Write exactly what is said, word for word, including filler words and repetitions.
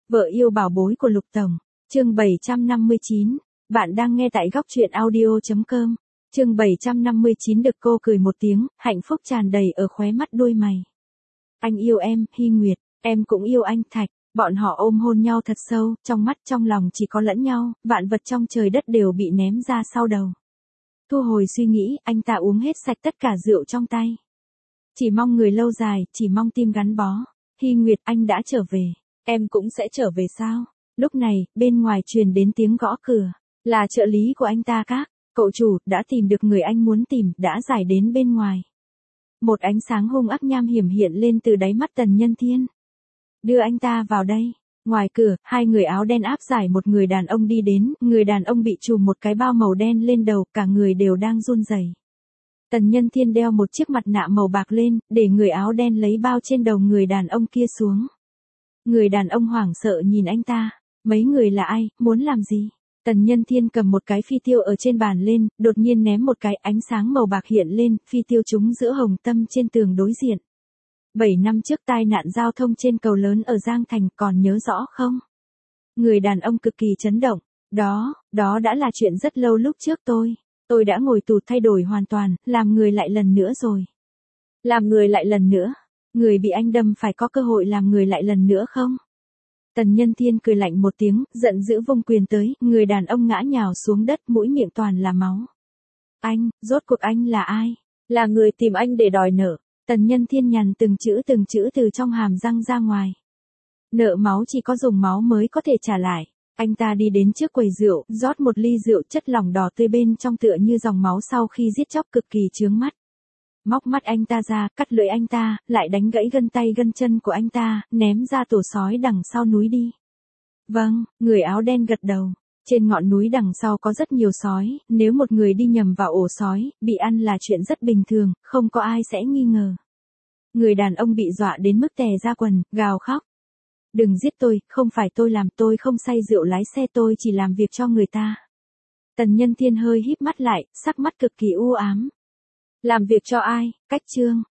Vợ yêu bảo bối của Lục Tổng, chương bảy trăm năm mươi chín, bạn đang nghe tại góc truyện audio chấm com, chương bảy trăm năm mươi chín được cô cười một tiếng, hạnh phúc tràn đầy ở khóe mắt đôi mày. Anh yêu em, Hy Nguyệt, em cũng yêu anh Thạch, bọn họ ôm hôn nhau thật sâu, trong mắt trong lòng chỉ có lẫn nhau, vạn vật trong trời đất đều bị ném ra sau đầu. Thu hồi suy nghĩ, anh ta uống hết sạch tất cả rượu trong tay. Chỉ mong người lâu dài, chỉ mong tim gắn bó. Hy Nguyệt, anh đã trở về. Em cũng sẽ trở về sao? Lúc này, bên ngoài truyền đến tiếng gõ cửa. Là trợ lý của anh ta các. Cậu chủ, đã tìm được người anh muốn tìm, đã giải đến bên ngoài. Một ánh sáng hung ác nham hiểm hiện lên từ đáy mắt Tần Nhân Thiên. Đưa anh ta vào đây. Ngoài cửa, hai người áo đen áp giải một người đàn ông đi đến, người đàn ông bị trùm một cái bao màu đen lên đầu, cả người đều đang run rẩy. Tần Nhân Thiên đeo một chiếc mặt nạ màu bạc lên, để người áo đen lấy bao trên đầu người đàn ông kia xuống. Người đàn ông hoảng sợ nhìn anh ta, mấy người là ai, muốn làm gì? Tần Nhân Thiên cầm một cái phi tiêu ở trên bàn lên, đột nhiên ném một cái, ánh sáng màu bạc hiện lên, phi tiêu trúng giữa hồng tâm trên tường đối diện. Bảy năm trước tai nạn giao thông trên cầu lớn ở Giang Thành, còn nhớ rõ không? Người đàn ông cực kỳ chấn động, đó, đó đã là chuyện rất lâu lúc trước tôi. Tôi đã ngồi tù thay đổi hoàn toàn, làm người lại lần nữa rồi. Làm người lại lần nữa? Người bị anh đâm phải có cơ hội làm người lại lần nữa không? Tần Nhân Thiên cười lạnh một tiếng, giận dữ vung quyền tới, người đàn ông ngã nhào xuống đất, mũi miệng toàn là máu. Anh, rốt cuộc anh là ai? Là người tìm anh để đòi nợ. Tần Nhân Thiên nhằn từng chữ từng chữ từ trong hàm răng ra ngoài. Nợ máu chỉ có dùng máu mới có thể trả lại. Anh ta đi đến trước quầy rượu, rót một ly rượu, chất lỏng đỏ tươi bên trong tựa như dòng máu sau khi giết chóc cực kỳ chướng mắt. Móc mắt anh ta ra, cắt lưỡi anh ta, lại đánh gãy gân tay gân chân của anh ta, ném ra tổ sói đằng sau núi đi. Vâng, người áo đen gật đầu. Trên ngọn núi đằng sau có rất nhiều sói, nếu một người đi nhầm vào ổ sói, bị ăn là chuyện rất bình thường, không có ai sẽ nghi ngờ. Người đàn ông bị dọa đến mức tè ra quần, gào khóc. Đừng giết tôi, không phải tôi làm, tôi không say rượu lái xe, tôi chỉ làm việc cho người ta. Tần Nhân Thiên hơi híp mắt lại, sắc mắt cực kỳ u ám. Làm việc cho ai? Cách Trương,